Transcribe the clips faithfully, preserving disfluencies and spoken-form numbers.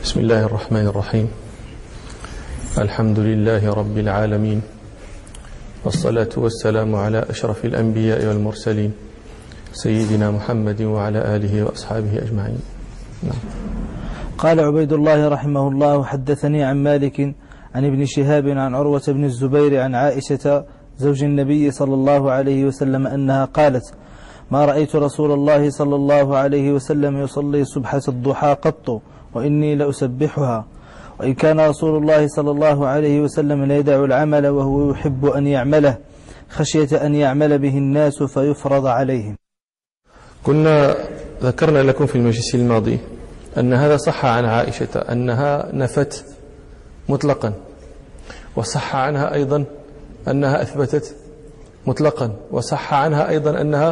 بسم الله الرحمن الرحيم. الحمد لله رب العالمين، والصلاة والسلام على أشرف الأنبياء والمرسلين سيدنا محمد وعلى آله وأصحابه أجمعين. نعم. قال عبيد الله رحمه الله: حدثني عن مالك عن ابن شهاب عن عروة بن الزبير عن عائشة زوج النبي صلى الله عليه وسلم أنها قالت: ما رأيت رسول الله صلى الله عليه وسلم يصلي سبحة الضحى قط وإني لأسبحها، وإن كان رسول الله صلى الله عليه وسلم لا يدع العمل وهو يحب أن يعمله خشية أن يعمل به الناس فيفرض عليهم. كنا ذكرنا لكم في المجلس الماضي أن هذا صح عن عائشة أنها نفت مطلقا، وصح عنها أيضا أنها أثبتت مطلقا، وصح عنها أيضا أنها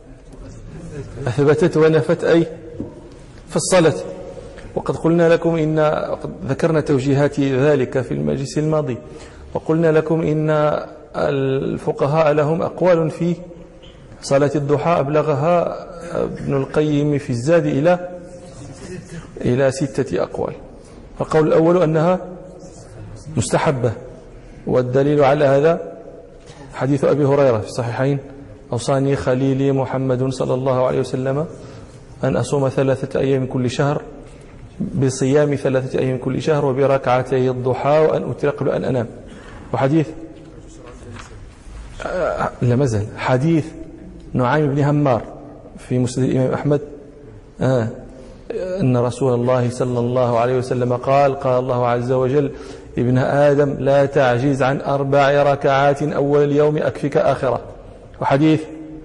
أثبتت ونفت أي في الصلاة. وقد قلنا لكم إن قد ذكرنا توجيهات ذلك في المجلس الماضي، وقلنا لكم إن الفقهاء لهم أقوال في صلاة الضحى أبلغها ابن القيم في الزاد إلى إلى ستة أقوال. القول الأول أنها مستحبة، والدليل على هذا حديث أبي هريرة في الصحيحين: أوصاني خليلي محمد صلى الله عليه وسلم أن أصوم ثلاثة أيام كل شهر بصيام ثلاثة أيام كل شهر وبركعتي الضحى وأن أوتر قبل أن أنام. وحديث آه لا مازال حديث نعيم بن همار في مسند الإمام أحمد آه أن رسول الله صلى الله عليه وسلم قال: قال الله عز وجل: ابن آدم لا تعجز عن أربع ركعات أول اليوم أكفك آخرة. وحديث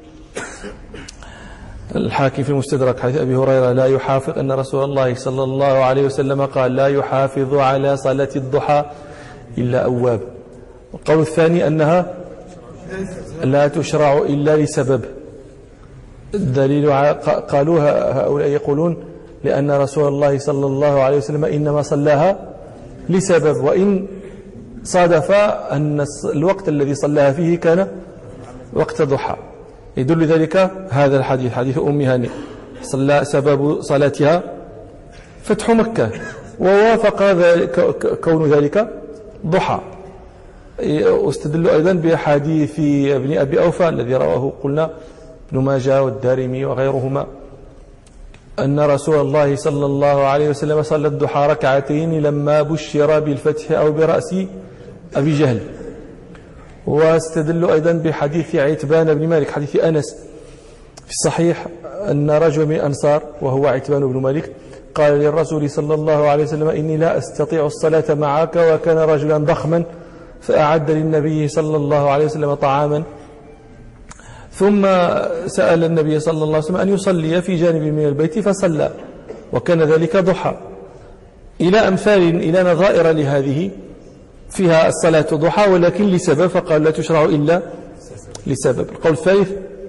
الحاكم في المستدرك حديث أبي هريرة: لا يحافظ أن رسول الله صلى الله عليه وسلم قال: لا يحافظ على صلاة الضحى إلا أواب. القول الثاني أنها لا تشرع إلا لسبب. الدليل قالوا هؤلاء يقولون لأن رسول الله صلى الله عليه وسلم إنما صلاها لسبب، وإن صادف أن الوقت الذي صلاها فيه كان وقت ضحى. يدل ذلك هذا الحديث، حديث أم هانئ: صلى سبب صلاتها فتح مكة، ووافق ذلك كون ذلك ضحى. واستدل أيضا بحديث ابن أبي أوفى الذي رواه قلنا ابن ماجه والدارمي وغيرهما أن رسول الله صلى الله عليه وسلم صلى الضحى ركعتين لما بشر بالفتح أو برأس أبي جهل. واستدلوا أيضا بحديث عتبان بن مالك حديث أنس في الصحيح أن رجل من الأنصار وهو عتبان بن مالك قال للرسول صلى الله عليه وسلم: إني لا أستطيع الصلاة معك، وكان رجلا ضخما فأعد للنبي صلى الله عليه وسلم طعاما، ثم سأل النبي صلى الله عليه وسلم أن يصلي في جانب من البيت فصلى، وكان ذلك ضحى. إلى أمثال إلى نظائر لهذه فيها الصلاة ضحى ولكن لسبب، فقال لا تشرع إلا لسبب. القول الثالث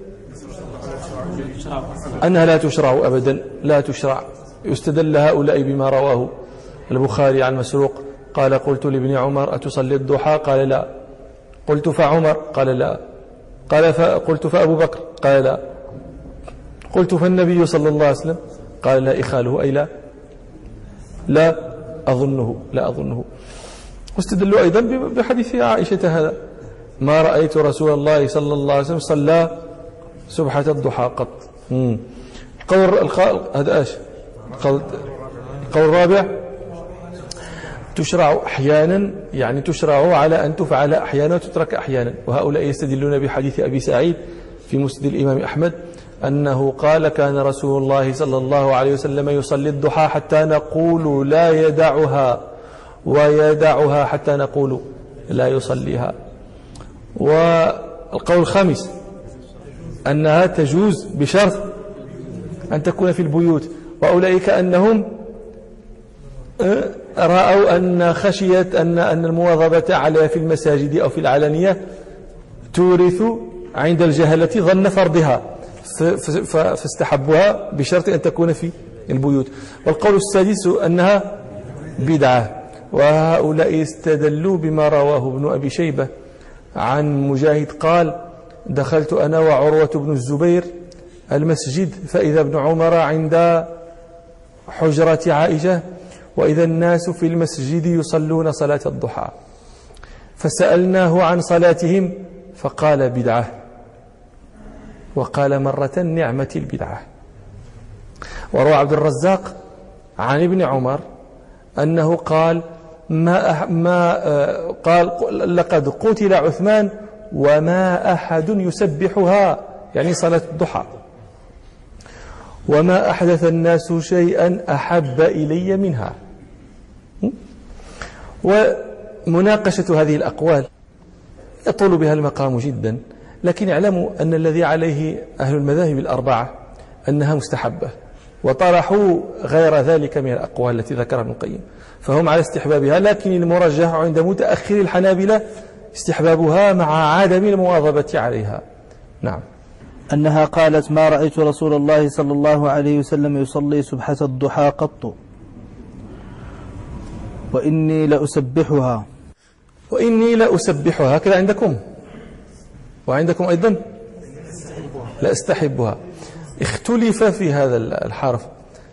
أنها لا تشرع أبدا، لا تشرع. يستدل هؤلاء بما رواه البخاري عن مسروق قال: قلت لابن عمر: أتصلي الضحى؟ قال: لا. قلت: فعمر؟ قال: لا. قال: قلت: فأبو بكر؟ قال: لا. قلت: فالنبي صلى الله عليه وسلم؟ قال: لا إخاله، أي لا لا أظنه لا أظنه واستدلوا أيضا بحديث عائشة هذا: ما رأيت رسول الله صلى الله عليه وسلم صلى سبحة الضحى قط. قول القول هذا ايش؟ القول الرابع: تشرع أحيانا، يعني تشرع على أن تفعل أحيانا وتترك أحيانا. وهؤلاء يستدلون بحديث أبي سعيد في مسند الإمام أحمد أنه قال: كان رسول الله صلى الله عليه وسلم يصلي الضحى حتى نقول لا يدعها، ويدعها حتى نقول لا يصليها. والقول الخامس أنها تجوز بشرط أن تكون في البيوت، وأولئك أنهم رأوا أن خشية أن أن المواظبة عليها في المساجد أو في العلانية تورث عند الجهلة ظن فرضها، فاستحبوها بشرط أن تكون في البيوت. والقول السادس أنها بدعة. وهؤلاء استدلوا بما رواه ابن أبي شيبة عن مجاهد قال: دخلت أنا وعروة بن الزبير المسجد فإذا ابن عمر عند حجرة عائشة وإذا الناس في المسجد يصلون صلاة الضحى، فسألناه عن صلاتهم فقال بدعة، وقال مرة نعمة البدعة. وروى عبد الرزاق عن ابن عمر أنه قال ما, ما قال لقد قتل عثمان وما أحد يسبحها، يعني صلاة الضحى، وما أحدث الناس شيئا أحب إلي منها. ومناقشة هذه الأقوال يطول بها المقام جدا، لكن اعلموا أن الذي عليه أهل المذاهب الأربعة أنها مستحبة، وطرحوا غير ذلك من الأقوال التي ذكرها ابن القيم، فهم على استحبابها، لكن المرجح عند متأخر الحنابلة استحبابها مع عدم المواظبة عليها. نعم. أنها قالت ما رأيت رسول الله صلى الله عليه وسلم يصلي سبحة الضحى قط، وإني لأسبحها. وإني لأسبحها هكذا عندكم، وعندكم أيضا لأستحبها. اختلف في هذا الحرف.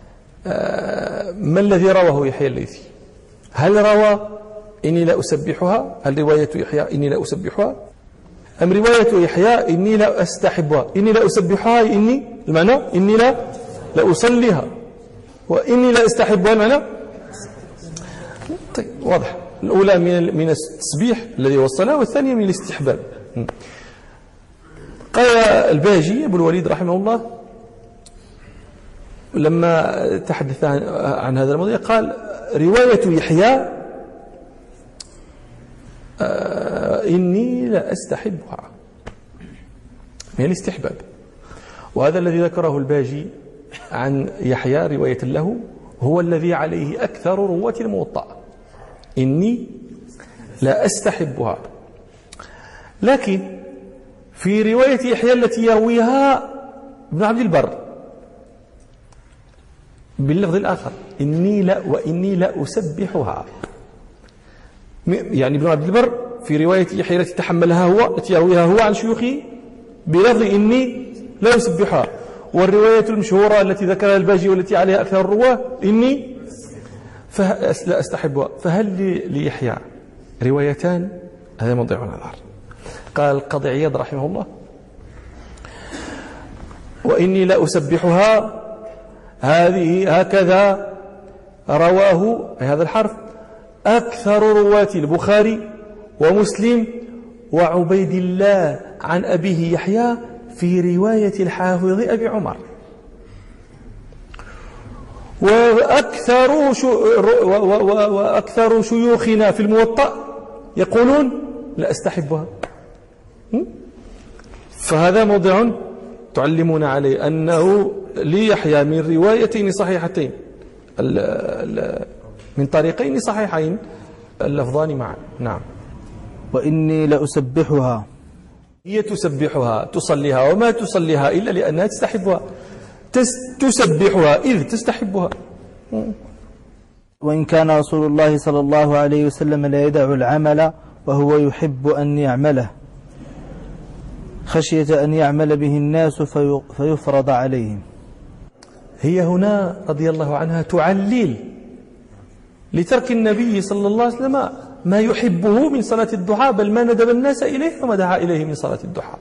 ما الذي رواه يحيى الليثي؟ هل روى إني لأسبحها؟ هل رواية يحيى إني لأسبحها؟ أم رواية يحيى إني لا أستحبها؟ إني لا أسبحها إني المعنى إني لا لأصليها، وإني لا أستحبها المعنى. طيب واضح، الأولى من من التسبيح الذي وصلها، والثانية من الاستحباب. قال الباجي أبو الوليد رحمه الله لما تحدث عن, عن هذا الموضوع قال رواية يحيى آه إني لا أستحبها من الاستحباب، وهذا الذي ذكره الباجي عن يحيى رواية له هو الذي عليه أكثر رواة الموطأ، إني لا أستحبها. لكن في رواية يحيى التي يرويها ابن عبد البر باللفظ الآخر إني لا وإني لا أسبحها، يعني ابن عبد البر في رواية يحيى التي تحملها هو التي يرويها هو عن شيوخه بلفظ إني لا أسبحها، والرواية المشهورة التي ذكرها الباجي والتي عليها أكثر الرواة إني لا أستحبها. فهل ليحيى روايتان؟ هذا موضوع نظر. قال القاضي عياض رحمه الله وإني لا أسبحها هذه هكذا رواه هذا الحرف أكثر رواة البخاري ومسلم وعبيد الله عن أبيه يحيى في رواية الحافظ أبي عمر، وأكثر وأكثر شيوخنا في الموطأ يقولون لا أستحبها. فهذا موضع تعلمون عليه أنه ليحيى من روايتين صحيحتين من طريقين صحيحين اللفظان معا. نعم. وإني لأسبحها، هي تسبحها تصليها، وما تصليها إلا لأنها تستحبها، تسبحها إذ تستحبها. وإن كان رسول الله صلى الله عليه وسلم لا يدع العمل وهو يحب أن يعمله خشية أن يعمل به الناس في فيفرض عليهم. هي هنا رضي الله عنها تعلل لترك النبي صلى الله عليه وسلم ما يحبه من صلاة الضحى، بل ما ندب الناس إليه وما دعا إليه من صلاة الضحى.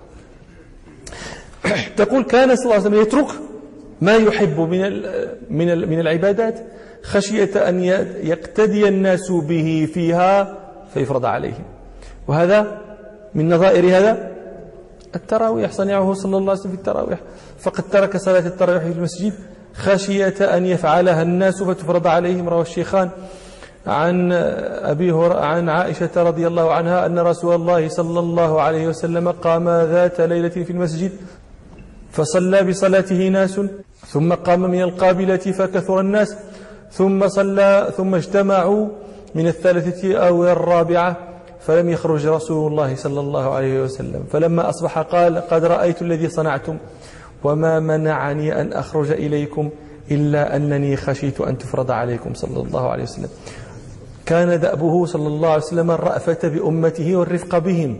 تقول كان صلى الله عليه وسلم يترك ما يحب من من من العبادات خشية أن يقتدي الناس به فيها فيفرض عليهم. وهذا من نظائر هذا التراويح، صنعه صلى الله عليه وسلم في التراويح، فقد ترك صلاة التراويح في المسجد خشية أن يفعلها الناس فتفرض عليهم. روى الشيخان عن أبي هر... عن عائشة رضي الله عنها أن رسول الله صلى الله عليه وسلم قام ذات ليلة في المسجد فصلى بصلاته ناس، ثم قام من القابلة فكثر الناس، ثم صلى ثم اجتمعوا من الثالثة أو الرابعة فلم يخرج رسول الله صلى الله عليه وسلم، فلما أصبح قال قد رأيت الذي صنعتم وما منعني أن أخرج إليكم إلا أنني خشيت أن تفرض عليكم صلى الله عليه وسلم. كان دأبه صلى الله عليه وسلم الرأفة بأمته والرفق بهم،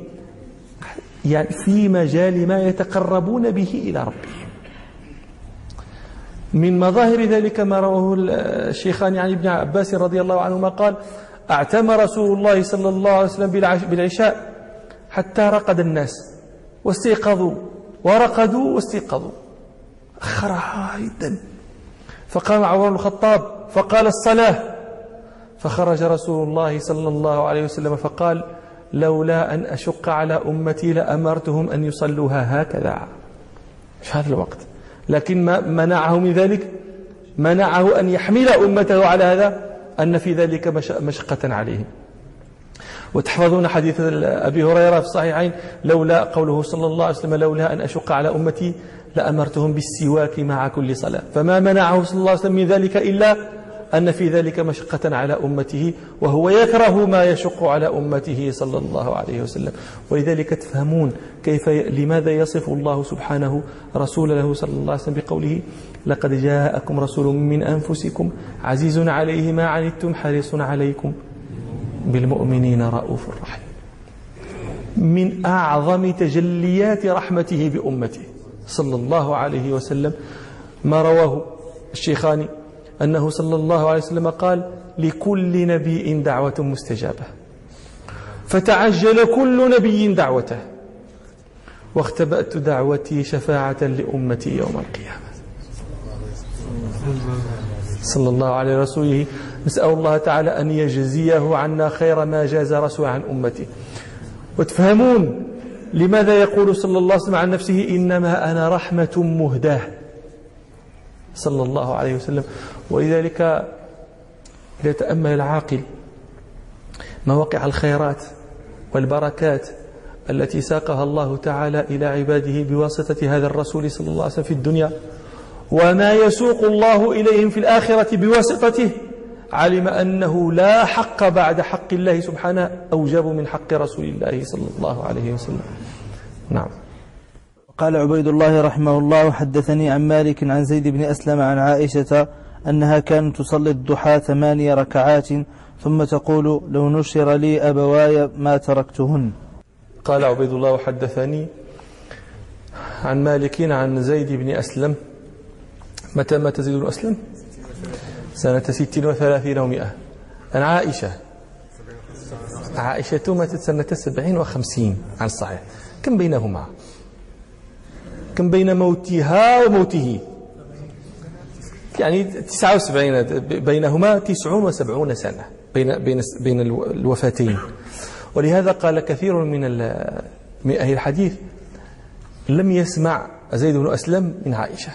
يعني في مجال ما يتقربون به إلى ربهم. من مظاهر ذلك ما رواه الشيخان عن ابن عباس رضي الله عنهما قال: اعتم رسول الله صلى الله عليه وسلم بالعشاء حتى رقد الناس واستيقظوا ورقدوا واستيقظوا، أخرها جدا. فقام عمر بن الخطاب فقال: الصلاة. فخرج رسول الله صلى الله عليه وسلم فقال: لولا أن أشق على أمتي لأمرتهم أن يصلوها هكذا في هذا الوقت، لكن ما منعه من ذلك، منعه أن يحمل أمته على هذا، أن في ذلك مشقة عليهم. وتحفظون حديث أبي هريرة في الصحيحين: لولا قوله صلى الله عليه وسلم: لولا أن أشق على أمتي لأمرتهم بالسواك مع كل صلاة. فما منعه صلى الله عليه وسلم من ذلك إلا أن في ذلك مشقة على أمته، وهو يكره ما يشق على أمته صلى الله عليه وسلم. ولذلك تفهمون كيف لماذا يصف الله سبحانه رسوله صلى الله عليه وسلم بقوله: لقد جاءكم رسول من أنفسكم عزيز عليه ما عنتم حريص عليكم بالمؤمنين رؤوف رحيم. من أعظم تجليات رحمته بأمته صلى الله عليه وسلم ما رواه الشيخان أنه صلى الله عليه وسلم قال: لكل نبي دعوة مستجابة، فتعجل كل نبي دعوته، واختبأت دعوتي شفاعة لأمتي يوم القيامة. صلى الله عليه رسوله. نسأل الله تعالى أن يجزيه عنا خير ما جاز رسول عن أمته. وتفهمون لماذا يقول صلى الله عليه وسلم عن نفسه: إنما أنا رحمة مهداة صلى الله عليه وسلم. ولذلك يتأمل العاقل مواقع الخيرات والبركات التي ساقها الله تعالى إلى عباده بواسطة هذا الرسول صلى الله عليه وسلم في الدنيا، وما يسوق الله إليهم في الآخرة بواسطته، علم أنه لا حق بعد حق الله سبحانه أوجب من حق رسول الله صلى الله عليه وسلم. نعم. قال عبيد الله رحمه الله: حدثني عن مالك عن زيد بن أسلم عن عائشة أنها كانت تصلي الضحى ثماني ركعات ثم تقول: لو نشر لي أبواي ما تركتهن. قال عبيد الله: حدثني عن مالك عن زيد بن أسلم. متى مات زيد بن أسلم؟ سنة ست وثلاثين ومئة. عن عائشة. عائشة ماتت سنة سبعين وخمسين عن الصحيح. كم بينهما؟ كم بين موتها وموته؟ يعني تسعة وسبعين، بينهما تسعون وسبعون سنة بين بين بين الوفاتين. ولهذا قال كثير من من أهل الحديث: لم يسمع زيد بن أسلم من عائشة.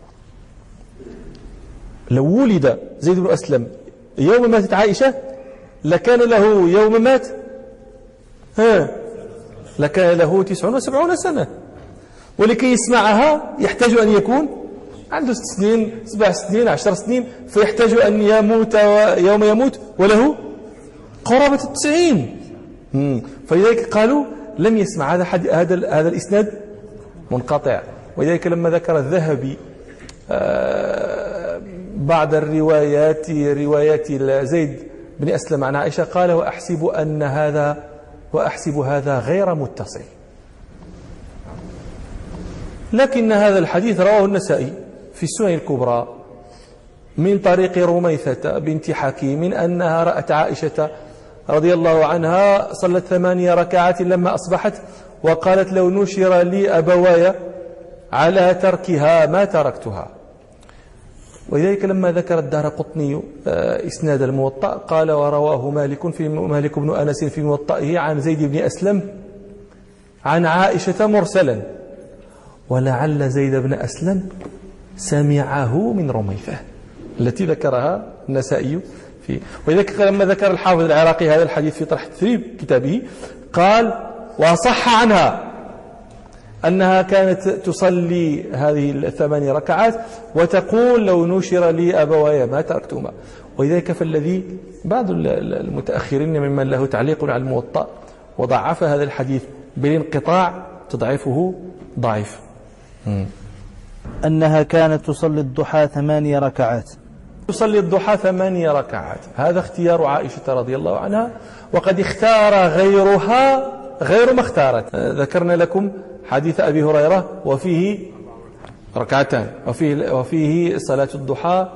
لو ولد زيد بن أسلم يوم ماتت عائشة لكان له يوم مات ها لكان له تسعون وسبعون سنة، ولكي يسمعها يحتاج أن يكون عنده ست سنين، سبع سنين، عشر سنين، فيحتاج أن يموت يوم يموت وله قرابة التسعين. فلذلك قالوا لم يسمع. هذا هذا هذا الإسناد منقطع. ولذلك لما ذكر الذهبي بعض الروايات روايات زيد بن أسلم عن عائشة قال: وأحسب أن هذا وأحسب هذا غير متصل. لكن هذا الحديث رواه النسائي في السنن الكبرى من طريق رميثة بنت حكيم أنها رأت عائشة رضي الله عنها صلت ثمانية ركعات لما أصبحت، وقالت: لو نشر لي أبواي على تركها ما تركتها. ولذلك لما ذكر الدارقطني إسناد الموطأ قال: ورواه مالك في مالك بن أنس في موطئه عن زيد بن أسلم عن عائشة مرسلا، ولعل زيد بن أسلم سمعه من رميثة التي ذكرها النسائي فيه. ولذلك لما ذكر الحافظ العراقي هذا الحديث في طرح التثريب كتابه قال: وصح عنها أنها كانت تصلي هذه الثماني ركعات وتقول: لو نشر لي أبواي ما تركتهما. ولذلك فالذي بعض المتأخرين ممن له تعليق على الموطأ وضعف هذا الحديث بالانقطاع تضعفه ضعيف. أنها كانت تصلي الضحى ثماني ركعات تصلي الضحى ثماني ركعات. هذا اختيار عائشة رضي الله عنها، وقد اختار غيرها غير ما اختارت. ذكرنا لكم حديث أبي هريرة وفيه ركعتان، وفيه, وفيه صلاة الضحى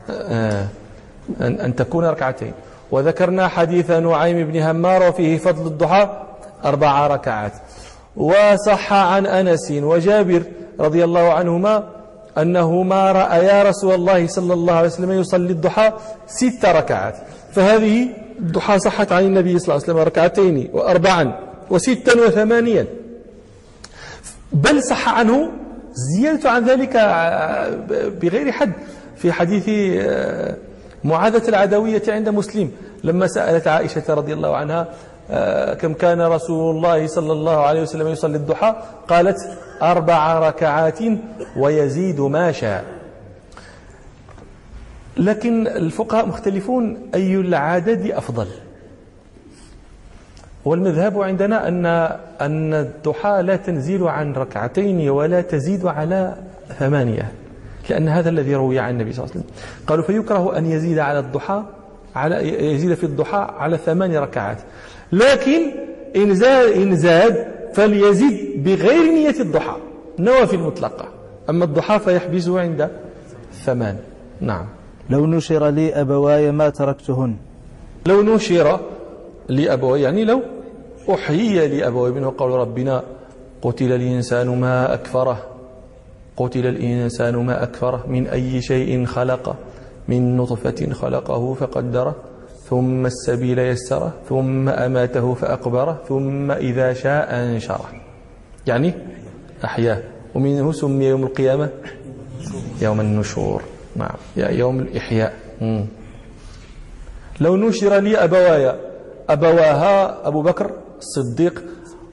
أن تكون ركعتين. وذكرنا حديث نعيم بن همار وفيه فضل الضحى أربع ركعات. وصح عن أنس وجابر رضي الله عنهما أنهما رأيا رسول الله صلى الله عليه وسلم يصلي الضحى ست ركعات. فهذه الضحى صحت عن النبي صلى الله عليه وسلم ركعتين وأربعا وستا وثمانيا، بل صح عنه زيادة عن ذلك بغير حد في حديث معاذة العدوية عند مسلم لما سألت عائشة رضي الله عنها كم كان رسول الله صلى الله عليه وسلم يصلي الضحى، قالت أربع ركعات ويزيد ما شاء. لكن الفقهاء مختلفون أي العدد أفضل، والمذهب عندنا أن أن الضحى لا تنزل عن ركعتين ولا تزيد على ثمانية، لأن هذا الذي روي عن النبي صلى الله عليه وسلم. قالوا فيكره أن يزيد على الضحى على يزيد في الضحى على ثمان ركعات، لكن إن زاد, إن زاد فليزيد بغير نية الضحى، نوافل مطلقة. أما الضحى فيحبس عند ثمان. نعم. لو نشر لي أبواي ما تركتهن. لو نشر لي أبواي يعني لو أحيي لي أبواي، منه قول ربنا قتل الإنسان ما أكفره، قتل الإنسان ما أكفره من أي شيء خلقه، من نطفة خلقه فقدره ثم السبيل يسره ثم أماته فأقبره ثم إذا شاء أنشره، يعني أحياه. ومنه سمي يوم القيامة يوم النشور. نعم، يوم الإحياء. مم. لو نشر لي أبوايا، أبواها أبو بكر الصديق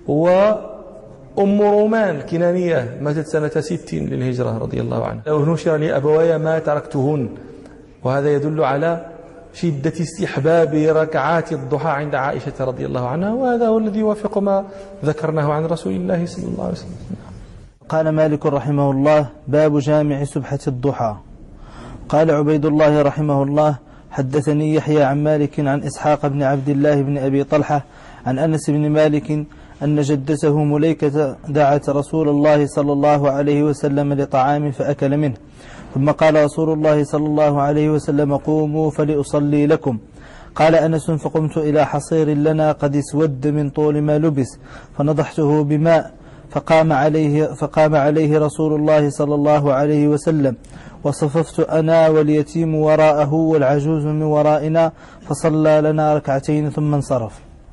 وأم رومان الكنانية ماتت سنة ست للهجرة رضي الله عنها. لو نشر لي أبوايا ما تركتهن، وهذا يدل على شدة استحباب ركعات الضحى عند عائشة رضي الله عنها، وهذا هو الذي يوافق ما ذكرناه عن رسول الله صلى الله عليه وسلم. قال مالك رحمه الله: باب جامع سبحة الضحى. قال عبيد الله رحمه الله: حدثني يحيى عن مالك عن إسحاق بن عبد الله بن أبي طلحة عن أنس بن مالك أن جدته مليكة دعت رسول الله صلى الله عليه وسلم لطعام فأكل منه، ثم قال رسول الله صلى الله عليه وسلم: قوموا فلأصلي لكم. قال أنس: فقمت إلى حصير لنا قد اسود من طول ما لبس فنضحته بماء، فقام عليه, فقام عليه رسول الله صلى الله عليه وسلم، وصففت أنا واليتيم وراءه والعجوز من ورائنا، فصلى لنا ركعتين ثم انصرف.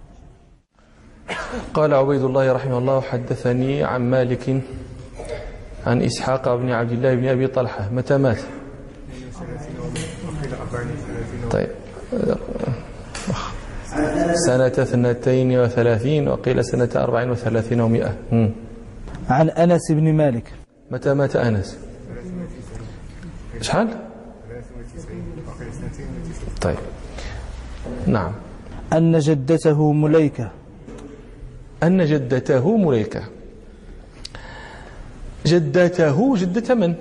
قال عبيد الله رحمه الله: حدثني عن مالك عن إسحاق بن عبد الله بن أبي طلحة. متى مات؟ طيب، سنة اثنتين وثلاثين، وقيل سنة أربعين وثلاثين ومئة. عن أنس بن مالك. متى مات أنس؟ شحال؟ طيب، نعم. أن جدته مليكة. أن جدته مليكة. جدته جدة من؟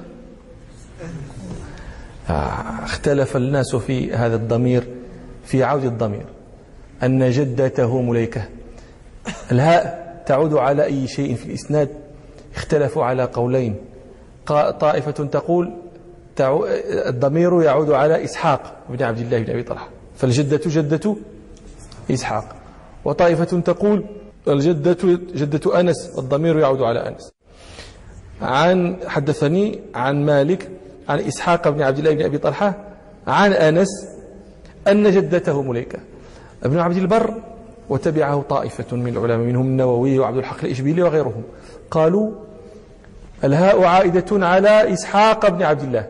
آه اختلف الناس في هذا الضمير، في عود الضمير. أن جدته مليكة، الهاء تعود على أي شيء في الإسناد؟ اختلفوا على قولين. طائفة تقول الضمير يعود على إسحاق بن عبد الله بن أبي طلحة، فالجدة جدة إسحاق. وطائفة تقول الجدة جدة أنس، والضمير يعود على أنس. عن حدثني عن مالك عن إسحاق بن عبد الله بن أبي طلحة عن أنس أن جدته مليكة. ابن عبد البر وتبعه طائفة من العلماء منهم النووي وعبد الحق الإشبيلي وغيرهم، قالوا الهاء عائدة على إسحاق بن عبد الله،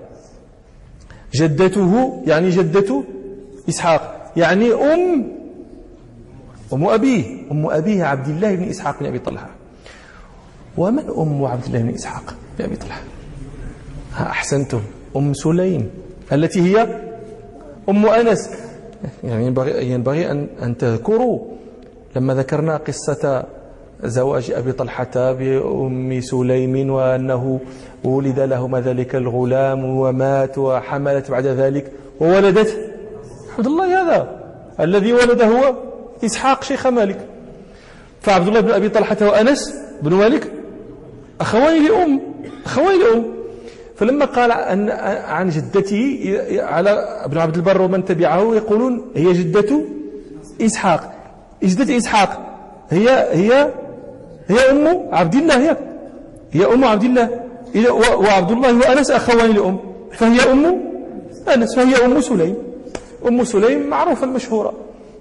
جدته يعني جدة إسحاق، يعني أم أم أبيه أم أبيه عبد الله بن إسحاق بن أبي طلحة. ومن أم عبد الله بن إسحاق بن أبي طلحة؟ أحسنتم، أم سليم التي هي أم أنس. يعني ينبغي, ينبغي أن, أن تذكروا لما ذكرنا قصة زواج أبي طلحة بأم سليم، وأنه ولد لهما ذلك الغلام ومات، وحملت بعد ذلك وولدت عبد الله، هذا الذي ولد هو إسحاق شيخ مالك. فعبد الله بن أبي طلحة وأنس بن مالك أخوين لأم أخوين لأم فلما قال عن, عن جدته على ابن عبد البر ومن تبعه يقولون هي جدة إسحاق. جدة إسحاق هي هي هي أم عبد الله، هي هي أم عبد الله، وعبد الله وأنس أخوان لأم، فهي أم أنس، فهي أم سليم. أم سليم معروفة المشهورة.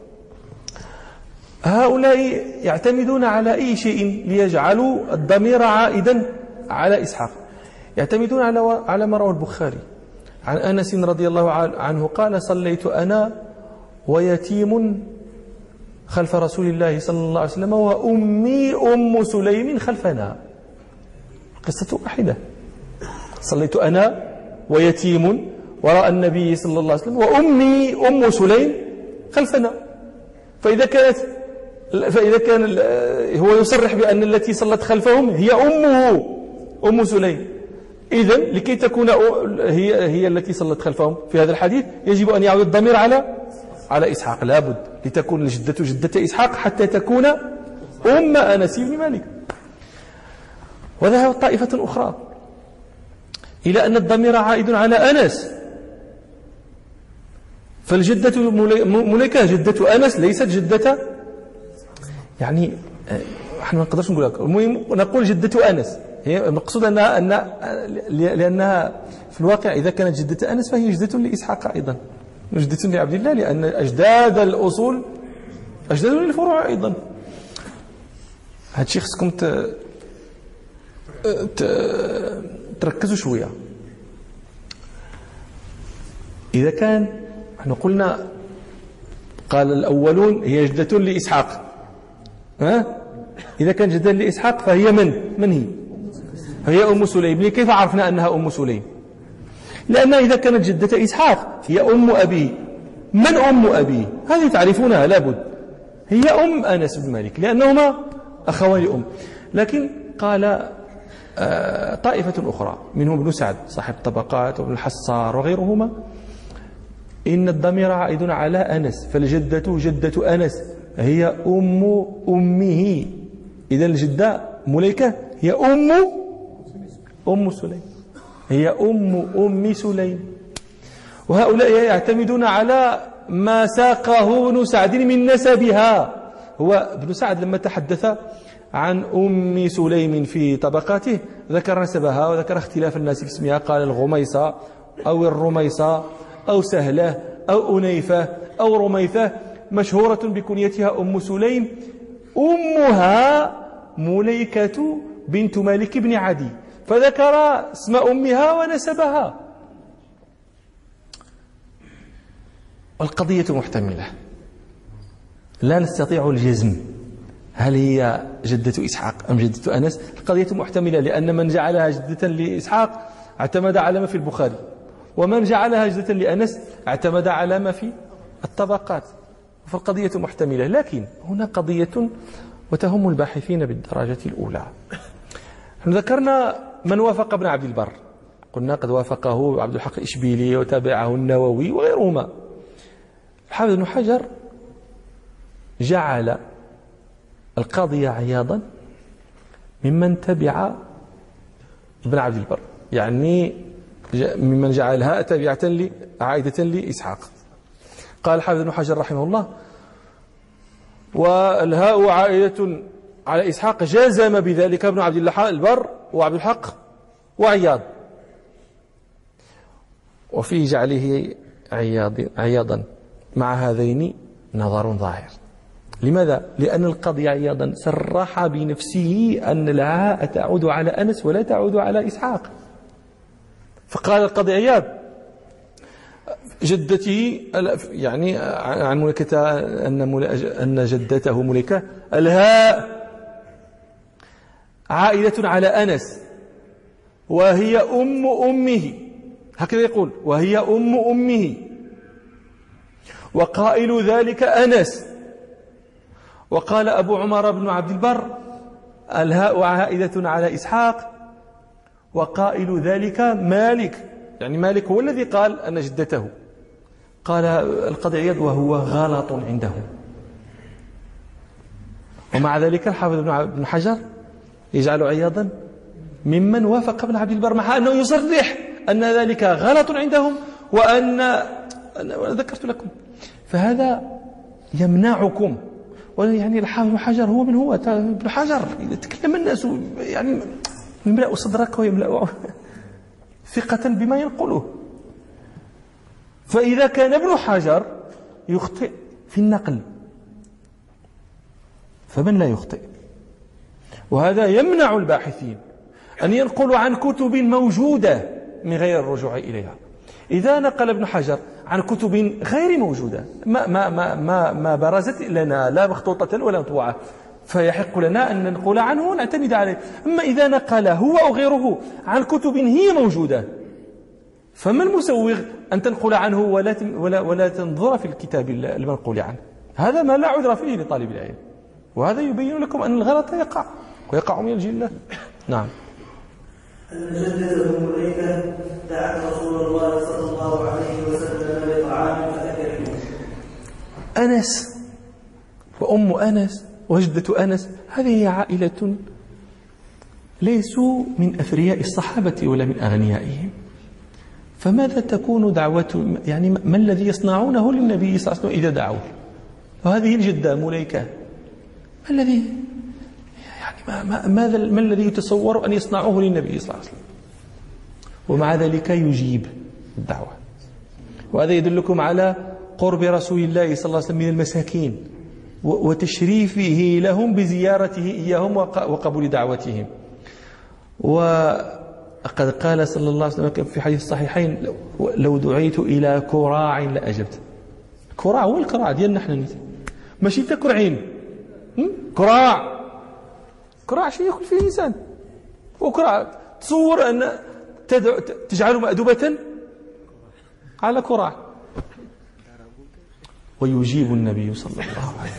هؤلاء يعتمدون على أي شيء ليجعلوا الضمير عائدا على إسحاق. يعتمدون على على ما رواه البخاري عن أنس رضي الله عنه قال: صليت أنا ويتيم خلف رسول الله صلى الله عليه وسلم وأمي أم سليم خلفنا. قصة واحدة. صليت أنا ويتيم وراء النبي صلى الله عليه وسلم وأمي أم سليم خلفنا. فإذا كانت فإذا كان هو يصرح بأن التي صلت خلفهم هي أمه أم سليم، إذن لكي تكون هي هي التي صلت خلفهم في هذا الحديث يجب أن يعود الضمير على على إسحاق، لابد لتكون الجدة جدة إسحاق حتى تكون أم أنس بن مالك. وذهبت طائفة أخرى إلى أن الضمير عائد على أنس، فالجدة مليكة جدة أنس ليست جدة، يعني احنا ما نقدرش نقول لك، المهم نقول جدة أنس. هي المقصود أنها أن لأنها في الواقع إذا كانت جدة أنس فهي جدة لإسحاق أيضا، جدة لعبد الله، لأن أجداد الأصول أجداد للفروع أيضا. هذا الشيء خصكم تركزوا شوية. إذا كان احنا قلنا قال الأولون هي جدة لإسحاق، ها؟ إذا كان جدة لإسحاق فهي من من هي؟ هي أم سليم. كيف عرفنا أنها أم سليم؟ لأن إذا كانت جدة إسحاق هي أم أبيه. من أم أبيه؟ هذه تعرفونها لابد، هي أم أنس بن مالك، لأنهما أخوان أم. لكن قال آه طائفة أخرى منهم ابن سعد صاحب الطبقات وابن الحصار وغيرهما إن الضمير عائد على أنس، فالجدة جدة أنس هي أم أمه. إذا الجدة مليكة هي أم أم سليم، هي أم أم سليم. وهؤلاء يعتمدون على ما ساقه ابن سعد من نسبها. هو ابن سعد لما تحدث عن أم سليم في طبقاته ذكر نسبها وذكر اختلاف الناس في اسمها، قال الغميصة أو الرميصة أو سهلة أو أنيفة أو رميثة، مشهورة بكنيتها أم سليم. أمها مليكة بنت مالك بن عدي، فذكر اسم أمها ونسبها. والقضية محتملة، لا نستطيع الجزم هل هي جدة إسحاق أم جدة أنس. القضية محتملة، لأن من جعلها جدة لإسحاق اعتمد على ما في البخاري، ومن جعلها جدة لأنس اعتمد على ما في الطبقات، فالقضية محتملة. لكن هنا قضية وتهم الباحثين بالدرجة الأولى. نحن ذكرنا من وافق ابن عبد البر، قلنا قد وافقه عبد الحق الإشبيلي وتابعه النووي وغيرهما. الحافظ بن حجر جعل القاضي عياضا ممن تبع ابن عبد البر، يعني ممن جعلها تابعة عائدة لإسحاق. قال الحافظ بن حجر رحمه الله: والهاء عائدة على إسحاق جازم بذلك ابن عبد الله البر وعبد الحق وعياض، وفي جعله عياض عياضا مع هذين نظر ظاهر. لماذا؟ لأن القاضي عياضا صرح بنفسه أن الهاء تعود على أنس ولا تعود على إسحاق. فقال القاضي عياض: جدتي يعني عن ملكة أن أن جدته ملكة، الهاء عائدة على أنس وهي أم أمه، هكذا يقول، وهي أم أمه، وقائل ذلك أنس. وقال أبو عمر بن عبد البر: الهاء عائدة على إسحاق، وقائل ذلك مالك، يعني مالك هو الذي قال أن جدته. قال القاضي عياض: وهو غلط عنده. ومع ذلك الحافظ بن حجر يجعل عياضا ممن وافق ابن عبد البر، مع أنه يصرح أن ذلك غلط عندهم، وأن أنا ذكرت لكم. فهذا يمنعكم. يعني الحافظ ابن حجر هو من هو ابن حجر، إذا تكلم الناس يعني يملأ صدرك ويملأ ثقة بما ينقله. فإذا كان ابن حجر يخطئ في النقل فمن لا يخطئ؟ وهذا يمنع الباحثين أن ينقلوا عن كتب موجودة من غير الرجوع إليها. إذا نقل ابن حجر عن كتب غير موجودة ما, ما, ما, ما, ما برزت لنا لا مخطوطة ولا مطبوعة، فيحق لنا أن ننقل عنه ونعتمد عليه. أما إذا نقل هو أو غيره عن كتب هي موجودة، فما المسوغ أن تنقل عنه ولا, ولا, ولا تنظر في الكتاب المنقول عنه؟ هذا ما لا عذر فيه لطالب العلم، وهذا يبين لكم أن الغلط يقع ويقع من الجلة. نعم. أن جدته مليكة دعت رسول الله صلى الله عليه وسلم لطعام فأكل منه. أنس وأم أنس وجدة أنس هذه عائلة ليسوا من أثرياء الصحابة ولا من أغنيائهم، فماذا تكون دعوة؟ يعني ما الذي يصنعونه للنبي صلى الله عليه وسلم إذا دعوه؟ وهذه الجدة مليكة ما الذي يعني ما ما ماذا ما الذي يتصور أن يصنعوه للنبي صلى الله عليه وسلم؟ ومع ذلك يجيب الدعوة. وهذا يدلكم على قرب رسول الله صلى الله عليه وسلم من المساكين وتشريفه لهم بزيارته إياهم وقبول دعوتهم. وقد قال صلى الله عليه وسلم في حديث الصحيحين: لو دعيت إلى كراع لأجبت. كراع هو الكراع ديالنا نحن، ماشي تا كرعين، كراع كراع شيء يأكل فيه الإنسان. وكراع تصور أن تجعل مأدوبة على كراع. ويجيب النبي صلى الله عليه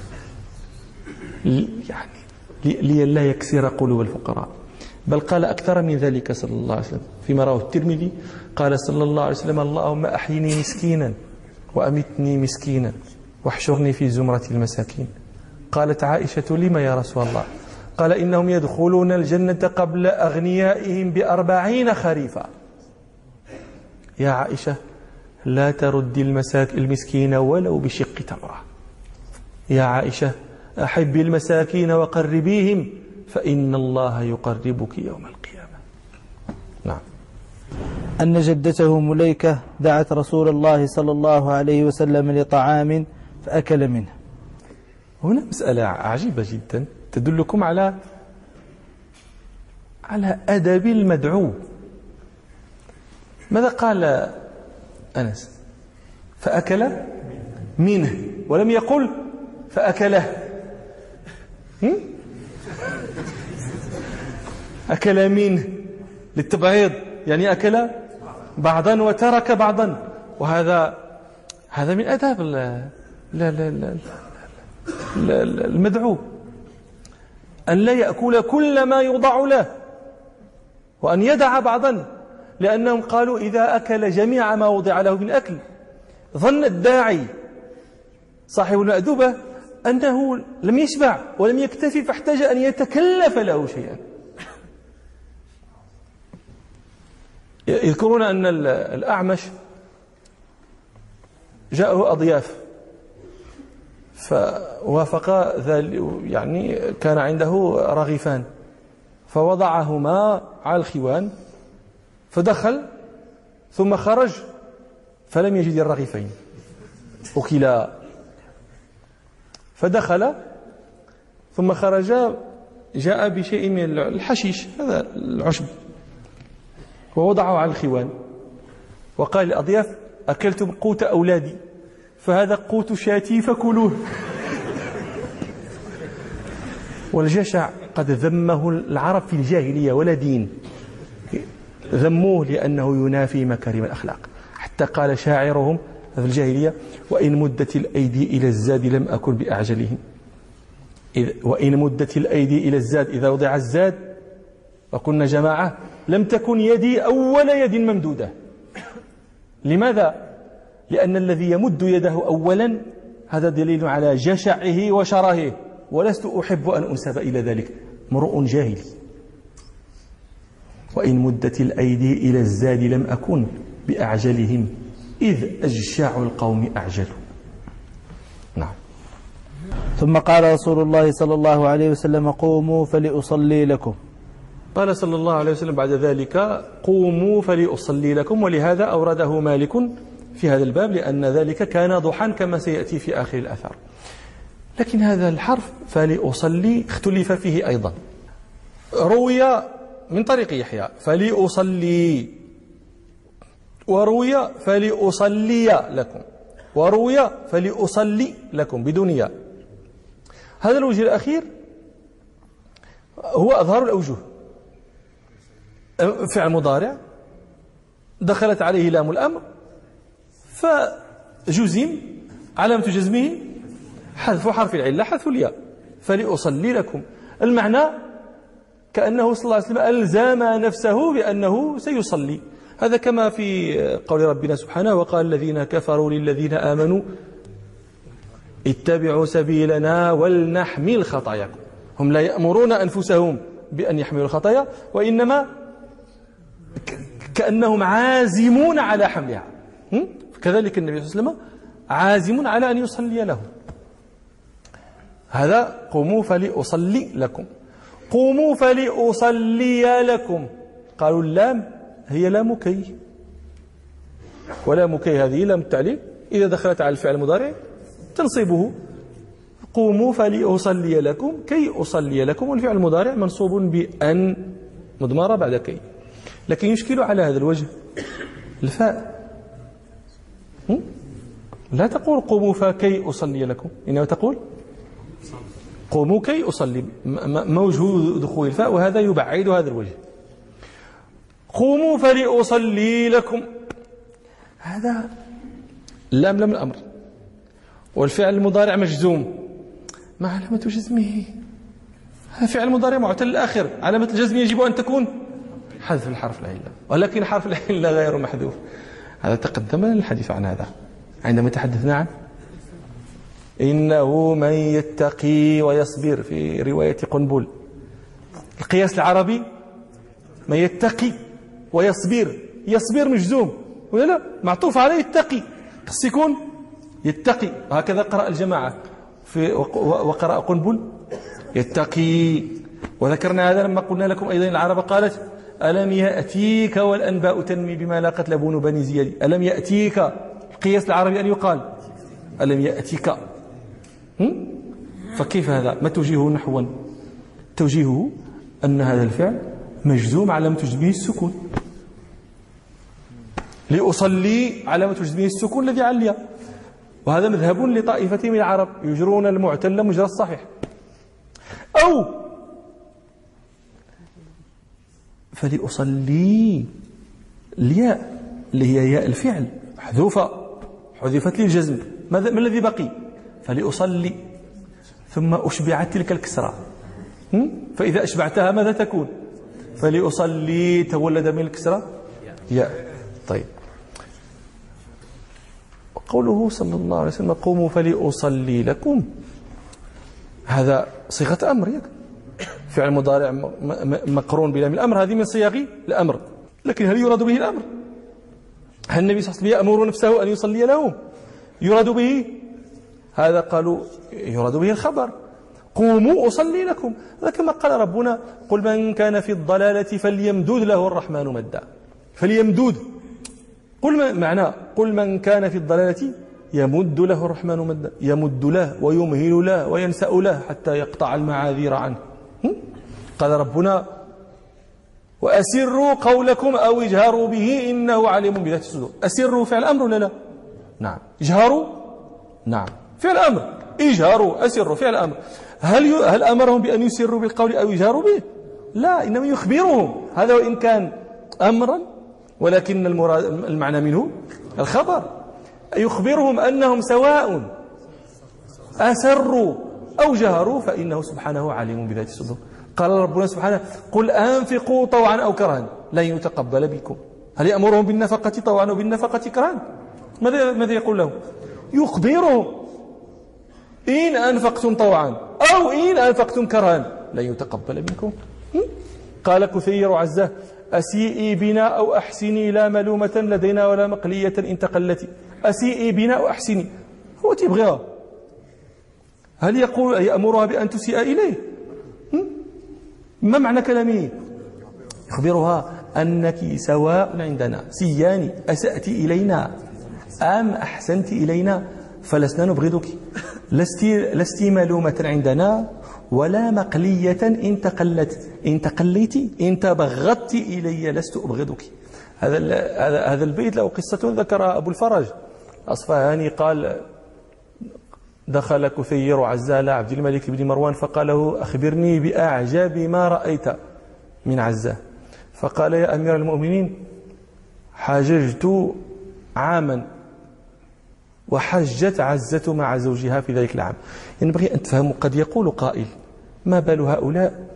وسلم يعني لئلا يكسر قلوب الفقراء، بل قال أكثر من ذلك صلى الله عليه وسلم فيما رواه الترمذي. قال صلى الله عليه وسلم: اللهم أحيني مسكينا وأمتني مسكينا واحشرني في زمرة المساكين. قالت عائشة: لما يا رسول الله؟ قال: إنهم يدخلون الجنة قبل أغنيائهم بأربعين خريفا. يا عائشة لا ترد المساك المسكين ولو بشق تمرة. يا عائشة أحبي المساكين وقربيهم فإن الله يقربك يوم القيامة. نعم. أن جدته مليكة دعت رسول الله صلى الله عليه وسلم لطعام فأكل منه. هنا مسألة عجيبة جدا تدلكم على على أدب المدعو. ماذا قال أنس؟ فأكل منه، ولم يقل فأكله. أكل منه للتبعيض، يعني أكل بعضا وترك بعضا. وهذا هذا من أداب لا لا لا لا المدعو، أن لا يأكل كل ما يوضع له، وأن يدع بعضا، لأنهم قالوا إذا أكل جميع ما وضع له من أكل ظن الداعي صاحب المأدوبة أنه لم يشبع ولم يكتفي، فاحتاج أن يتكلف له شيئا. يذكرون أن الأعمش جاءه أضياف فوافق، يعني كان عنده رغيفان فوضعهما على الخوان فدخل ثم خرج فلم يجد الرغيفين وكلا، فدخل ثم خرج جاء بشيء من الحشيش، هذا العشب، ووضعه على الخوان وقال للأضياف: أكلتم قوت أولادي فهذا قوت شاتي فكلوه. والجشع قد ذمه العرب في الجاهلية ولا دين، ذموه لأنه ينافي مكارم الأخلاق، حتى قال شاعرهم في الجاهلية: وإن مدت الأيدي إلى الزاد لم أكن بأعجلهم. وإن مدت الأيدي إلى الزاد، إذا وضع الزاد وكنا جماعة لم تكن يدي أول يد ممدودة. لماذا؟ لأن الذي يمد يده أولا هذا دليل على جشعه وشرهه، ولست أحب أن أنسب إلى ذلك، امرؤ جاهلي. وإن مدت الأيدي إلى الزاد لم أكن بأعجلهم إذ أجشع القوم أعجلوا. نعم. ثم قال رسول الله صلى الله عليه وسلم قوموا فلأصلي لكم. قال صلى الله عليه وسلم بعد ذلك قوموا فلأصلي لكم، ولهذا أورده مالك في هذا الباب لأن ذلك كان ضحى كما سيأتي في آخر الأثر. لكن هذا الحرف فلأصلي اختلف فيه أيضا. روي من طريق يحيى فلأصلي، وروي فلأصلي لكم، وروي فلأصلي لكم بدون ياء. هذا الوجه الأخير هو أظهر الأوجه. فعل مضارع دخلت عليه لام الأمر فجزم، علامة جزمه حذف حرف العلة حذف الياء. فلأصلي لكم المعنى كأنه صلى الله عليه وسلم ألزم نفسه بأنه سيصلي. هذا كما في قول ربنا سبحانه وقال الذين كفروا للذين آمنوا اتبعوا سبيلنا ولنحمل خطاياكم. هم لا يأمرون أنفسهم بأن يحملوا الخطايا، وإنما كأنهم عازمون على حملها. كذلك النبي صلى الله عليه وسلم عازم على أن يصلي له. هذا قوموا فلأصلي لكم. قوموا فلأصلي لكم، قالوا اللام هي لام كي، ولام كي هذه لام التعليل إذا دخلت على الفعل المضارع تنصبه. قوموا فلأصلي لكم كي أصلي لكم، والفعل المضارع منصوب بأن مضمرة بعد كي. لكن يشكل على هذا الوجه الفاء، لا تقول قوموا فكي أصلي لكم، إنما تقول قوموا كي أصلي، ما وجه دخول الفاء؟ وهذا يبعد هذا الوجه. قوموا فلأصلي لكم، هذا لام لام الأمر، والفعل المضارع مجزوم. ما علامة جزمه؟ فعل مضارع معتل الآخر، علامة الجزم يجب أن تكون حذف الحرف العلة، ولكن حرف العلة غير محذوف. هذا تقدم الحديث عن هذا عندما تحدثنا عن إنه من يتقي ويصبر في رواية قنبل. القياس العربي من يتقي ويصبر، يصبر مجزوم ولا لا؟ معطوف عليه يتقي، خص يكون يتقي. هكذا قرأ الجماعة في وقرأ قنبل يتقي. وذكرنا هذا لما قلنا لكم أيضا العرب قالت ألم يأتيك والأنباء تنمي بما لاقت لبون بني زياد. ألم يأتيك، القياس العربي أن يقال ألم يأتيك. فكيف هذا؟ ما توجيهه نحوا؟ توجيهه أن هذا الفعل مجزوم علامة جزمه السكون. لأصلي علامة جزمه السكون الذي عليها، وهذا مذهب لطائفة من العرب يجرون المعتل مجرى الصحيح. أو فلأصلي الياء اللي هي ياء الفعل محذوفة، حذفت للجزم، ما الذي بقي؟ فلأصلي، ثم أشبعت تلك الكسرة، فإذا أشبعتها ماذا تكون؟ فلأصلي تولد من الكسرة ياء. طيب، قوله صلى الله عليه وسلم قوموا فلأصلي لكم، هذا صيغة أمر، فعل مضارع مقرون بلام الأمر، هذه من صيغ الأمر. لكن هل يراد به الأمر؟ هل النبي صلى الله عليه وسلم يأمر نفسه أن يصلي لهم؟ يراد به هذا؟ قالوا يراد به الخبر، قوموا أصلي لكم. هذا كما قال ربنا قل من كان في الضلالة فليمدد له الرحمن مدا. فليمدد، قل معناه قل من كان في الضلالة يمد له الرحمن مدا، يمد له ويمهل له وينسأ له حتى يقطع المعاذير عنه. قال ربنا وأسروا قولكم أو اجهروا به إنه عليم بذات الصدور. أسروا فعل أمر ولا لا؟ نعم. اجهروا، نعم فعل أمر. اجهروا، أسروا فعل أمر. هل هل أمرهم بأن يسروا بالقول أو يجهروا به؟ لا، إنما يخبرهم. هذا وإن كان أمرا ولكن المراد المعنى منه الخبر. يخبرهم أنهم سواء أسروا أو جهروا فإنه سبحانه عليم بذات الصدور. قال ربنا سبحانه قل أنفقوا طوعا أو كرها لن يتقبل بكم. هل يأمرهم بالنفقة طوعا وبالنفقة كرها؟ ماذا ماذا يقول لهم؟ يخبرهم إن أنفقتم طوعا أو إن أنفقتم كرها لن يتقبل منكم. قال كثير عزة أسيئي بنا أو أحسني لا ملومة لدينا ولا مقلية إن تقلتي. أسيئي بنا أو أحسني، هو تبغيها. هل يقول يأمرها بأن تسيء إليه؟ ما معنى كلامه؟ يخبرها أنك سواء عندنا، سياني أسأت إلينا أم أحسنت إلينا فلسنا نبغضك، لست, لست ملومة عندنا ولا مقلية إن تقلت إن تقليت إن تبغضت إلي لست أبغضك. هذا هذا البيت له قصة ذكرها أبو الفرج الأصفهاني، قال دخل كثير عزال عبد الملك بن مروان فقال له أخبرني بأعجب ما رأيت من عزاه. فقال يا أمير المؤمنين حاججت عاما وحجت عزة مع زوجها في ذلك العام. ينبغي أن تفهموا، قد يقول قائل ما بال هؤلاء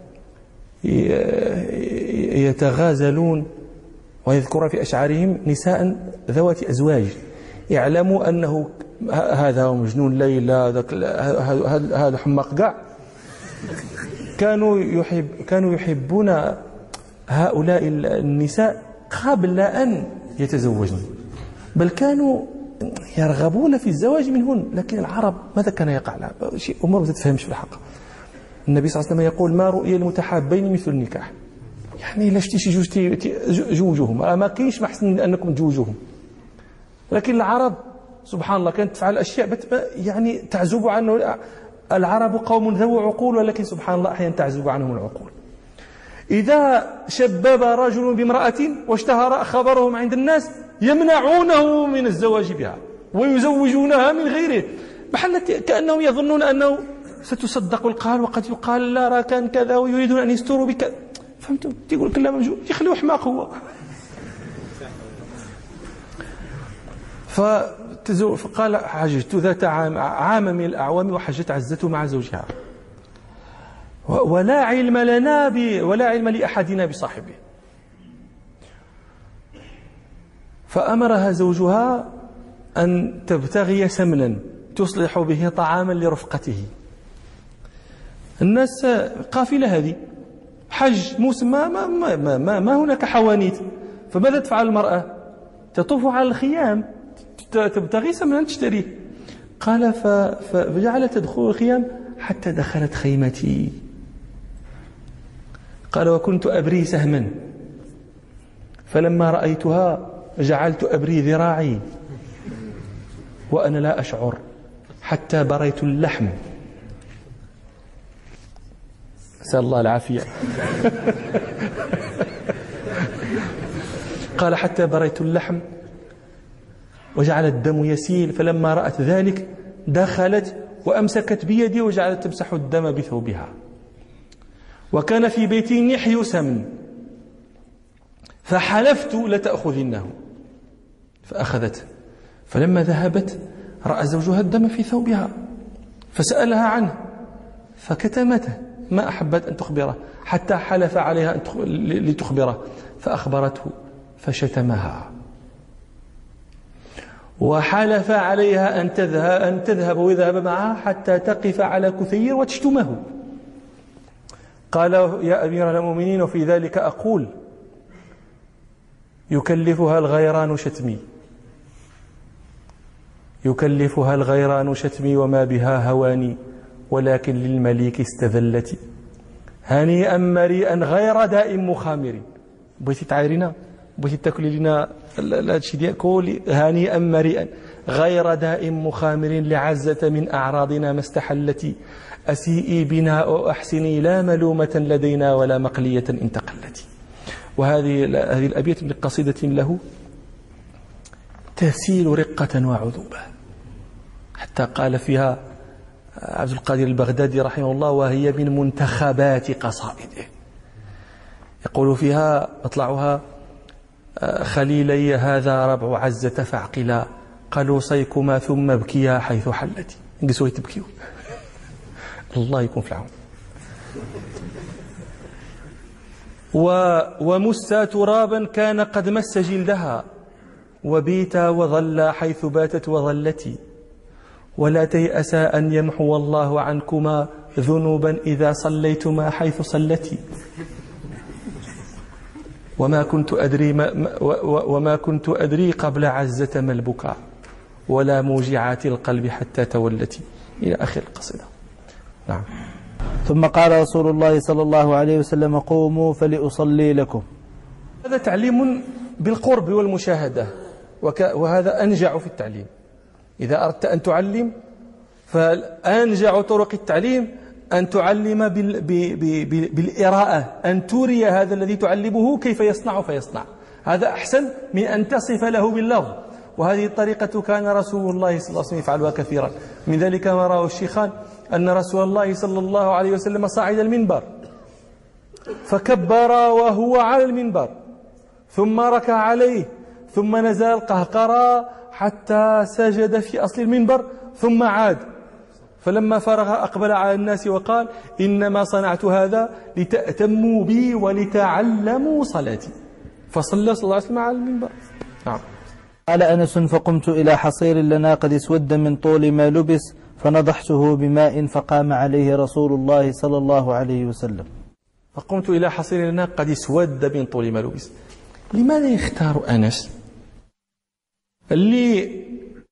يتغازلون ويذكر في أشعارهم نساء ذوات أزواج، يعلموا أنه هذا مجنون ليلى، هذا حماق قاع. كانوا يحب كانوا يحبون هؤلاء النساء قبل أن يتزوجن، بل كانوا يرغبون في الزواج منهن. لكن العرب ماذا كان يقع لها؟ شيء أمور ما تتفهمش في الحق. النبي صلى الله عليه وسلم يقول ما رؤي المتحابين مثل النكاح، يعني لا شتي شي جوج جوجوهم، ما كاينش ما احسن من انكم تجوجوهم. لكن العرب سبحان الله كانت تفعل اشياء يعني تعزب عنه. العرب قوم ذو عقول، ولكن سبحان الله احيانا تعزب عنهم العقول. اذا شبب رجل بامرأة واشتهر خبرهم عند الناس يمنعونه من الزواج بها ويزوجونها من غيره، بحال كأنهم يظنون أنه ستصدق القال وقد يقال لا راه كان كذا ويريدون أن يستروا بك. فهمتوا؟ تقول كلام مجهول، يخليوا حماق هو. فقال حججت ذات عام عام من الأعوام وحجت عزة مع زوجها ولا علم لنا ب ولا علم لأحدنا بصاحبه. فأمرها زوجها أن تبتغي سمنا تصلح به طعاما لرفقته. الناس قافلة هذه حج موسم، ما, ما, ما, ما, ما هناك حوانيت، فماذا تفعل المرأة؟ تطوف على الخيام تبتغي سمنا تشتريه. قال فجعلت تدخل الخيام حتى دخلت خيمتي. قال وكنت أبري سهما فلما رأيتها جعلت أبري ذراعي وأنا لا أشعر حتى بريت اللحم. نسأل الله العافية. قال حتى بريت اللحم وجعل الدم يسيل، فلما رأت ذلك دخلت وأمسكت بيدي وجعلت تمسح الدم بثوبها. وكان في بيتي نحي سمن فحلفت لتأخذنه فأخذته. فلما ذهبت رأى زوجها الدم في ثوبها فسألها عنه فكتمته، ما أحبت أن تخبره حتى حلف عليها لتخبره فأخبرته فشتمها وحلف عليها أن تذهب, أن تذهب ويذهب معها حتى تقف على كثير وتشتمه. قال يا أمير المؤمنين وفي ذلك أقول يكلفها الغيران شتمي يكلفها الغيران شتمي وما بها هواني ولكن للمليك استذلتي. هنيئا مريئا غير دائم مخامر. بغيتي تعايرينا، بغيتي تاكلي لنا هادشي ديال كولي. هنيئا مريئا غير دائم مخامر لعزة من أعراضنا ما استحلتي. أسيئي بنا أو أحسني لا ملومة لدينا ولا مقلية إن تقلتي. وهذه هذه الأبيات من قصيدة له تسيل رقة وعذوبة، حتى قال فيها عبد القادر البغدادي رحمه الله وهي من منتخبات قصائده، يقول فيها مطلعها خليلي هذا ربع عزة فاعقلا قلوصيكما ثم ابكيا حيث حلتي. انقسوا تبكيوا. الله يكون في العون. ومسا ترابا كان قد مس جلدها وبيتا وظل حيث باتت وظلتي ولا تيأسا أن يمحو الله عنكما ذنوبا إذا صليتما حيث صلتي وما كنت أدري ما وما كنت أدري قبل عزة ما البكاء ولا موجعات القلب حتى تولتي، إلى آخر القصيدة. نعم. ثم قال رسول الله صلى الله عليه وسلم: قوموا فلأصلي لكم. هذا تعليم بالقرب والمشاهدة، وهذا أنجع في التعليم. إذا أردت أن تعلم فأنجع طرق التعليم أن تعلم بالإراءة، أن توري هذا الذي تعلمه كيف يصنع فيصنع. هذا أحسن من أن تصف له باللفظ، وهذه الطريقة كان رسول الله صلى الله عليه وسلم يفعلها كثيرا. من ذلك ما رأى الشيخان أن رسول الله صلى الله عليه وسلم صعد المنبر فكبر وهو على المنبر، ثم ركع عليه، ثم نزل القهقرى حتى سجد في أصل المنبر، ثم عاد. فلما فرغ أقبل على الناس وقال: إنما صنعت هذا لتأتموا بي ولتعلموا صلاتي. فصلى صلى الله عليه وسلم على المنبر. نعم. قال أنس: فقمت إلى حصير لنا قد اسود من طول ما لبس فنضحته بماء فقام عليه رسول الله صلى الله عليه وسلم. فقمت إلى حصير لنا قد اسود من طول ما لبس. لماذا يختار أنس اللي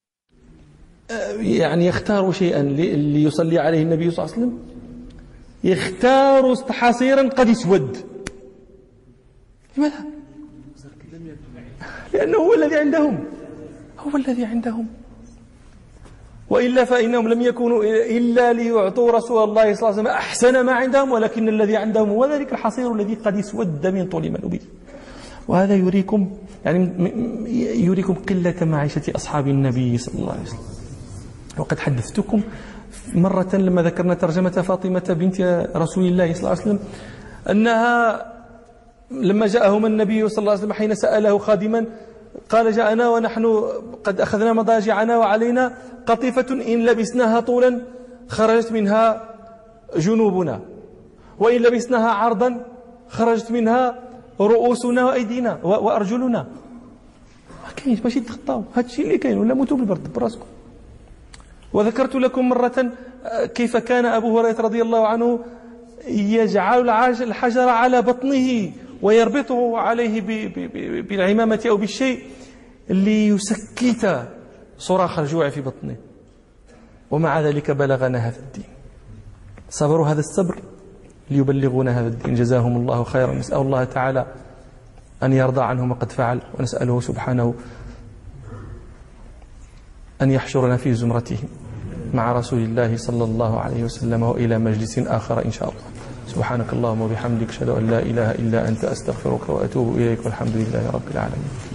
يعني يختار شيئا ليصلي عليه النبي صلى الله عليه وسلم، يختار حصيرا قد اسود؟ لماذا؟ لأنه هو الذي عندهم، هو الذي عندهم، وإلا فإنهم لم يكونوا إلا ليعطوا رسول الله صلى الله عليه وسلم أحسن ما عندهم، ولكن الذي عندهم هو ذلك الحصير الذي قد اسود من طول ما لبس. وهذا يريكم يعني يريكم قلة معيشة أصحاب النبي صلى الله عليه وسلم. وقد حدثتكم مرة لما ذكرنا ترجمة فاطمة بنت رسول الله صلى الله عليه وسلم أنها لما جاءهم النبي صلى الله عليه وسلم حين سأله خادما قال: جاءنا ونحن قد أخذنا مضاجعنا وعلينا قطيفة إن لبسناها طولا خرجت منها جنوبنا، وإن لبسناها عرضا خرجت منها رؤوسنا وأيدينا وأرجلنا. ما كاينش، ماشي تخطاو، هذا الشيء اللي كاين، ولا موتوا بالبرد براسكم. وذكرت لكم مرة كيف كان أبو هريرة رضي الله عنه يجعل الحجر على بطنه ويربطه عليه بالعمامة أو بالشيء ليسكت صراخ الجوع في بطنه، ومع ذلك بلغنا هذا الدين. صبروا هذا الصبر ليبلغونا هذا الدين، جزاهم الله خيرا. نسأل الله تعالى أن يرضى عنهم وقد فعل، ونسأله سبحانه أن يحشرنا في زمرتهم مع رسول الله صلى الله عليه وسلم، وإلى مجلس آخر إن شاء الله. سبحانك اللهم وبحمدك، أشهد أن لا إله إلا أنت، أستغفرك وأتوب إليك، والحمد لله رب العالمين.